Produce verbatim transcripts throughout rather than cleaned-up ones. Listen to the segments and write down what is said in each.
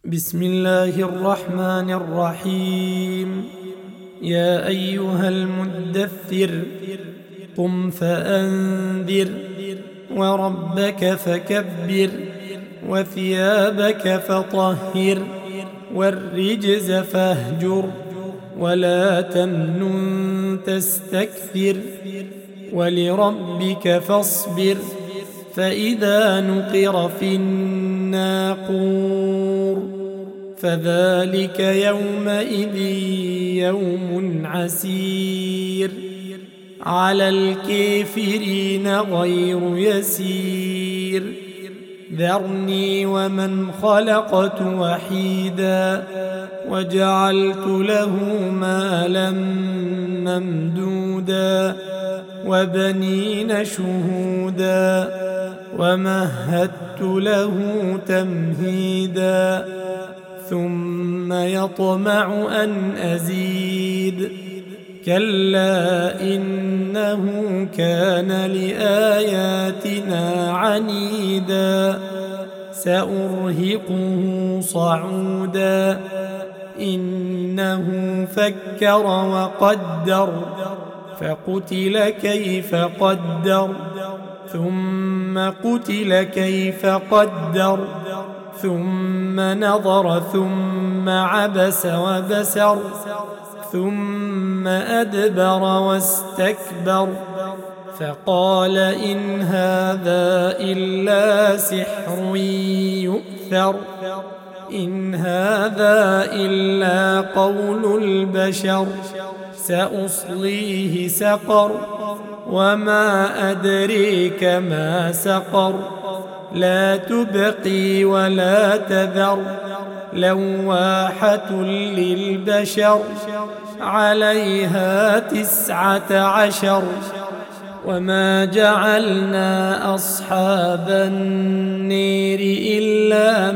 بسم الله الرحمن الرحيم. يا أيها المدثر قم فأنذر وربك فكبر وثيابك فطهر والرجز فاهجر ولا تمنن تستكثر ولربك فاصبر فإذا نقر في الناقور فذلك يومئذ يوم عسير على الكافرين غير يسير. ذرني ومن خلقت وحيدا وجعلت له مالا ممدودا وبنين شهودا ومهدت له تمهيدا ثم يطمع أن أزيد كلا إنه كان لآياتنا عنيدا سأرهقه صعودا إنه فكر وقدر فقتل كيف قدر ثم قتل كيف قدر ثم نظر ثم عبس وبسر ثم أدبر واستكبر فقال إن هذا إلا سحر يؤثر إن هذا إلا قول البشر سأصليه سقر وما أدريك ما سقر لا تبقي ولا تذر لواحة للبشر عليها تسعة عشر. وما جعلنا أصحاب النير إلا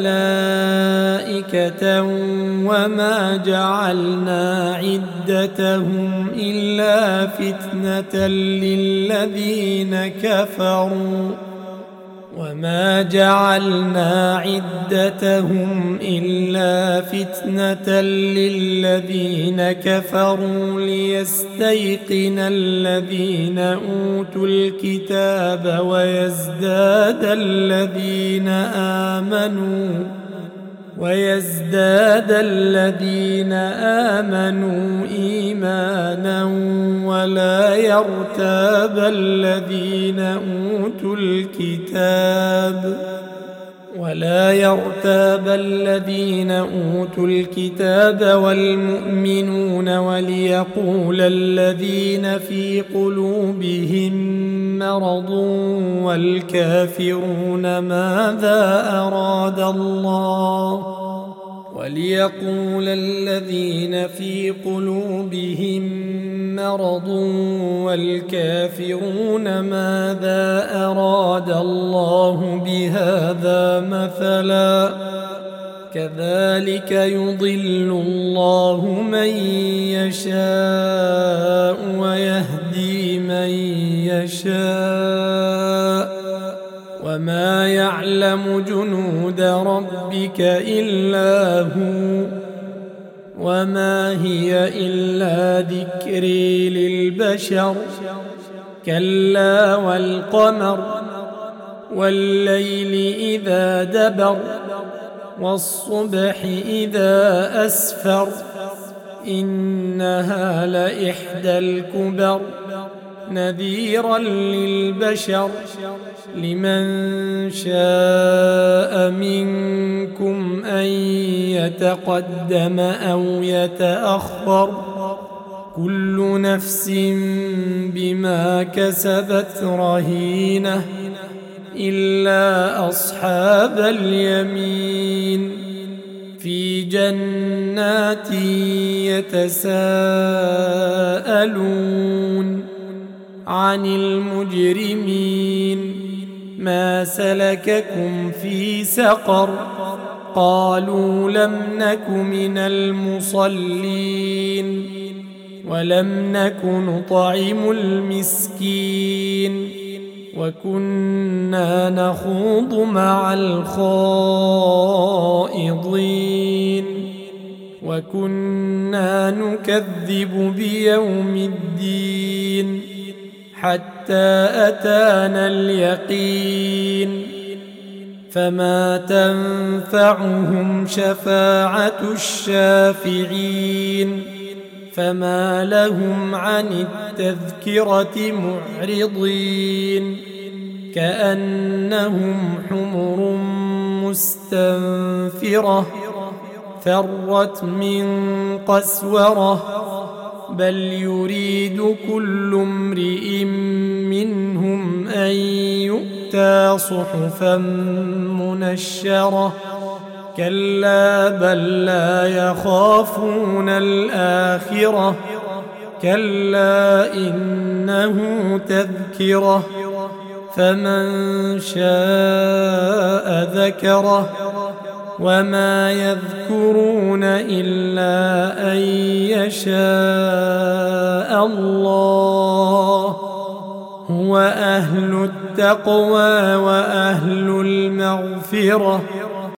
ملائكة وما جعلنا عدتهم إلا فتنة للذين كفروا وما جعلنا عدتهم إلا فتنة للذين كفروا ليستيقن الذين أوتوا الكتاب ويزداد الذين آمنوا ويزداد الذين آمنوا إيمانا ولا يرتاب الذين أوتوا الكتاب ولا يرتاب الذين أوتوا الكتاب والمؤمنون وليقول الذين في قلوبهم مرض والكافرون ماذا أراد الله وليقول الذين في قلوبهم مرض والكافرون ماذا أراد الله بهذا مثلا كذلك يضل الله من يشاء ويهدي من يشاء وما يعلم جنود ربك إلا هو وما هي إلا ذكر للبشر كلا والقمر والليل إذا دبر والصبح إذا أسفر إنها لإحدى الكبر نذيرا للبشر لمن شاء منكم أن يتقدم أو يتأخر كل نفس بما كسبت رهينة إلا أصحاب اليمين في جنات يتساءلون عن المجرمين ما سلككم في سقر قالوا لم نك من المصلين ولم نك نطعم المسكين وكنا نخوض مع الخائضين وكنا نكذب بيوم الدين حتى أتانا اليقين فما تنفعهم شفاعة الشافعين فما لهم عن التذكرة معرضين كأنهم حمر مستنفرة فرت من قسورة بل يريد كل امرئ منهم أن يؤتى صحفا منشرة كلا بل لا يخافون الآخرة كلا إنه تذكرة فمن شاء ذكره وما يذكرون إلا أن يشاء الله هو أهل التقوى وأهل المغفرة